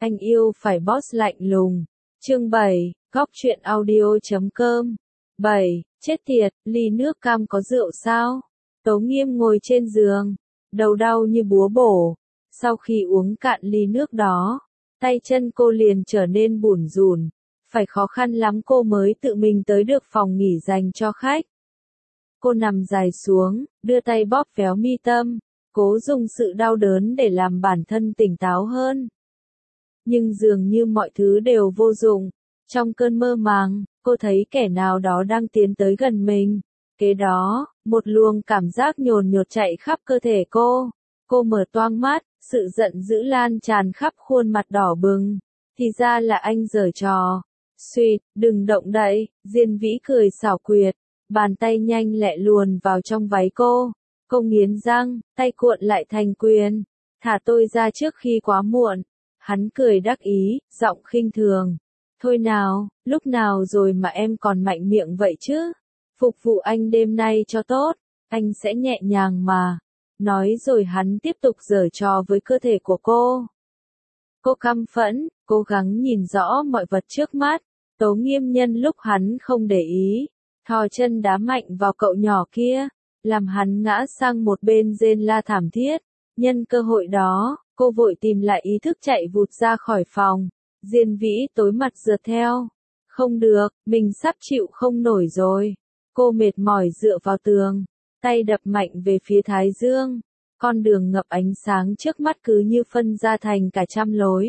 Anh yêu phải boss lạnh lùng. Chương 7, góc truyện audio.com. 7, chết tiệt, ly nước cam có rượu sao? Tố Nghiêm ngồi trên giường, đầu đau như búa bổ. Sau khi uống cạn ly nước đó, tay chân cô liền trở nên bủn rủn. Phải khó khăn lắm cô mới tự mình tới được phòng nghỉ dành cho khách. Cô nằm dài xuống, đưa tay bóp véo mi tâm, cố dùng sự đau đớn để làm bản thân tỉnh táo hơn. Nhưng dường như mọi thứ đều vô dụng. Trong cơn mơ màng, cô thấy kẻ nào đó đang tiến tới gần mình. Kế đó, một luồng cảm giác nhồn nhột chạy khắp cơ thể cô. Cô mở toang mắt, sự giận dữ lan tràn khắp khuôn mặt đỏ bừng. Thì ra là anh giở trò. Xuyệt, đừng động đậy, Diên Vĩ cười xảo quyệt. Bàn tay nhanh lẹ luồn vào trong váy cô. Cô nghiến răng, tay cuộn lại thành quyền. Thả tôi ra trước khi quá muộn. Hắn cười đắc ý, giọng khinh thường. Thôi nào, lúc nào rồi mà em còn mạnh miệng vậy chứ? Phục vụ anh đêm nay cho tốt, anh sẽ nhẹ nhàng mà. Nói rồi hắn tiếp tục giở trò với cơ thể của cô. Cô căm phẫn, cố gắng nhìn rõ mọi vật trước mắt. Tố Nghiêm nhân lúc hắn không để ý, thò chân đá mạnh vào cậu nhỏ kia, làm hắn ngã sang một bên rên la thảm thiết. Nhân cơ hội đó, cô vội tìm lại ý thức chạy vụt ra khỏi phòng. Diên Vĩ tối mặt rượt theo. Không được, mình sắp chịu không nổi rồi. Cô mệt mỏi dựa vào tường, tay đập mạnh về phía thái dương. Con đường ngập ánh sáng trước mắt cứ như phân ra thành cả trăm lối.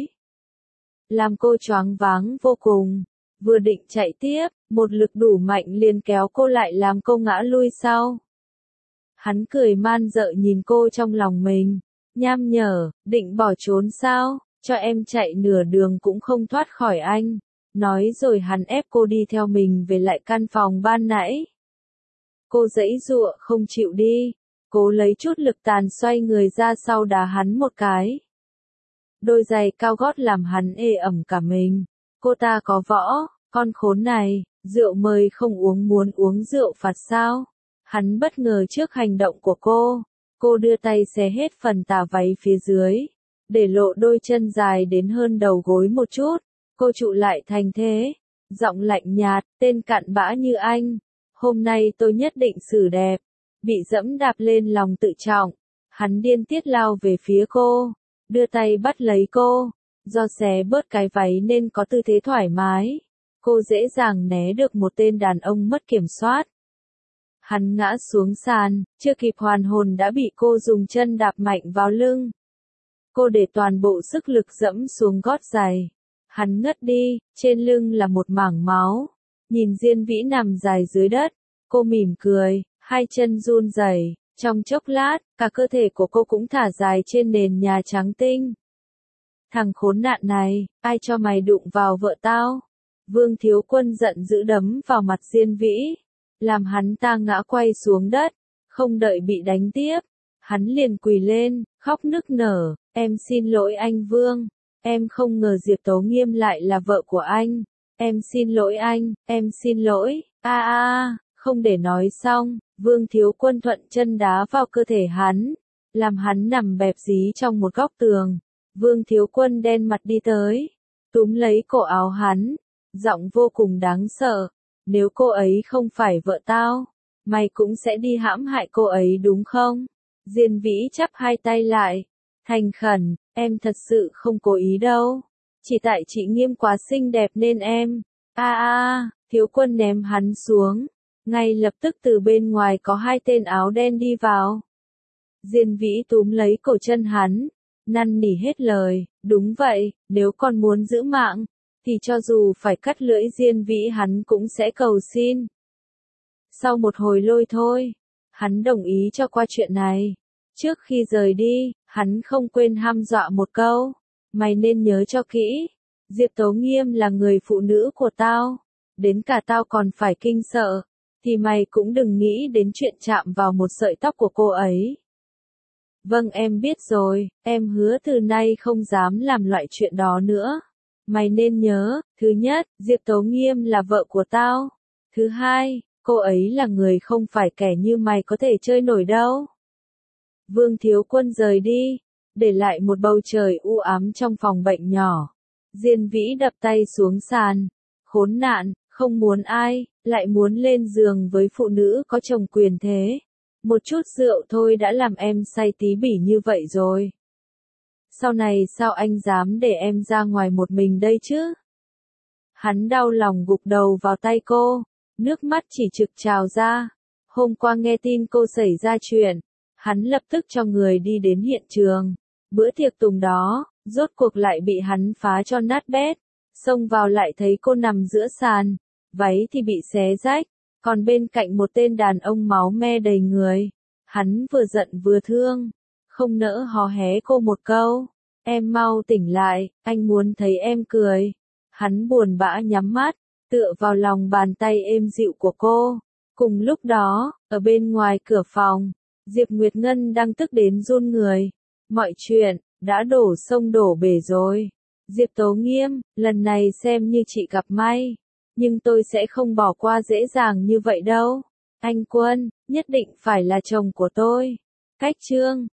Làm cô choáng váng vô cùng. Vừa định chạy tiếp, một lực đủ mạnh liền kéo cô lại làm cô ngã lui sau. Hắn cười man dợ nhìn cô trong lòng mình. Nham nhở, định bỏ trốn sao? Cho em chạy nửa đường cũng không thoát khỏi anh. Nói rồi hắn ép cô đi theo mình về lại căn phòng ban nãy. Cô giãy giụa không chịu đi. Cố lấy chút lực tàn xoay người ra sau đá hắn một cái. Đôi giày cao gót làm hắn ê ẩm cả mình. Cô ta có võ, con khốn này, rượu mời không uống muốn uống rượu phạt sao? Hắn bất ngờ trước hành động của cô. Cô đưa tay xé hết phần tà váy phía dưới, để lộ đôi chân dài đến hơn đầu gối một chút. Cô trụ lại thành thế, giọng lạnh nhạt, tên cặn bã như anh. Hôm nay tôi nhất định xử đẹp. Bị dẫm đạp lên lòng tự trọng, hắn điên tiết lao về phía cô, đưa tay bắt lấy cô. Do xé bớt cái váy nên có tư thế thoải mái, cô dễ dàng né được một tên đàn ông mất kiểm soát. Hắn ngã xuống sàn, chưa kịp hoàn hồn đã bị cô dùng chân đạp mạnh vào lưng. Cô để toàn bộ sức lực dẫm xuống gót giày. Hắn ngất đi, trên lưng là một mảng máu. Nhìn Diên Vĩ nằm dài dưới đất, cô mỉm cười, hai chân run rẩy. Trong chốc lát, cả cơ thể của cô cũng thả dài trên nền nhà trắng tinh. Thằng khốn nạn này, ai cho mày đụng vào vợ tao? Vương Thiếu Quân giận dữ đấm vào mặt Diên Vĩ, làm hắn ta ngã quay xuống đất. Không đợi bị đánh tiếp, hắn liền quỳ lên, khóc nức nở. Em xin lỗi anh Vương, em không ngờ Diệp Tố Nghiêm lại là vợ của anh. Em xin lỗi anh, em xin lỗi. Không để nói xong, Vương Thiếu Quân thuận chân đá vào cơ thể hắn, làm hắn nằm bẹp dí trong một góc tường. Vương Thiếu Quân đen mặt đi tới, túm lấy cổ áo hắn, giọng vô cùng đáng sợ. Nếu cô ấy không phải vợ tao, mày cũng sẽ đi hãm hại cô ấy đúng không? Diên Vĩ chắp hai tay lại, thành khẩn, em thật sự không cố ý đâu. Chỉ tại chị Nghiêm quá xinh đẹp nên em. Thiếu Quân ném hắn xuống. Ngay lập tức từ bên ngoài có hai tên áo đen đi vào. Diên Vĩ túm lấy cổ chân hắn, năn nỉ hết lời. Đúng vậy, nếu con muốn giữ mạng, thì cho dù phải cắt lưỡi Diên Vĩ hắn cũng sẽ cầu xin. Sau một hồi lôi thôi, hắn đồng ý cho qua chuyện này. Trước khi rời đi, hắn không quên hăm dọa một câu. Mày nên nhớ cho kỹ, Diệp Tố Nghiêm là người phụ nữ của tao. Đến cả tao còn phải kinh sợ, thì mày cũng đừng nghĩ đến chuyện chạm vào một sợi tóc của cô ấy. Vâng em biết rồi, em hứa từ nay không dám làm loại chuyện đó nữa. Mày nên nhớ, thứ nhất, Diệp Tố Nghiêm là vợ của tao. Thứ hai, cô ấy là người không phải kẻ như mày có thể chơi nổi đâu. Vương Thiếu Quân rời đi, để lại một bầu trời u ám trong phòng bệnh nhỏ. Diên Vĩ đập tay xuống sàn. Khốn nạn, không muốn ai, lại muốn lên giường với phụ nữ có chồng quyền thế. Một chút rượu thôi đã làm em say tí bỉ như vậy rồi. Sau này sao anh dám để em ra ngoài một mình đây chứ? Hắn đau lòng gục đầu vào tay cô, nước mắt chỉ trực trào ra. Hôm qua nghe tin cô xảy ra chuyện, hắn lập tức cho người đi đến hiện trường. Bữa tiệc tùng đó, rốt cuộc lại bị hắn phá cho nát bét. Xông vào lại thấy cô nằm giữa sàn, váy thì bị xé rách, còn bên cạnh một tên đàn ông máu me đầy người. Hắn vừa giận vừa thương, không nỡ hò hé cô một câu. Em mau tỉnh lại, anh muốn thấy em cười. Hắn buồn bã nhắm mắt, tựa vào lòng bàn tay êm dịu của cô. Cùng lúc đó, ở bên ngoài cửa phòng, Diệp Nguyệt Ngân đang tức đến run người. Mọi chuyện đã đổ sông đổ bể rồi. Diệp Tố Nghiêm, lần này xem như chị gặp may, nhưng tôi sẽ không bỏ qua dễ dàng như vậy đâu. Anh Quân, nhất định phải là chồng của tôi. Cách chương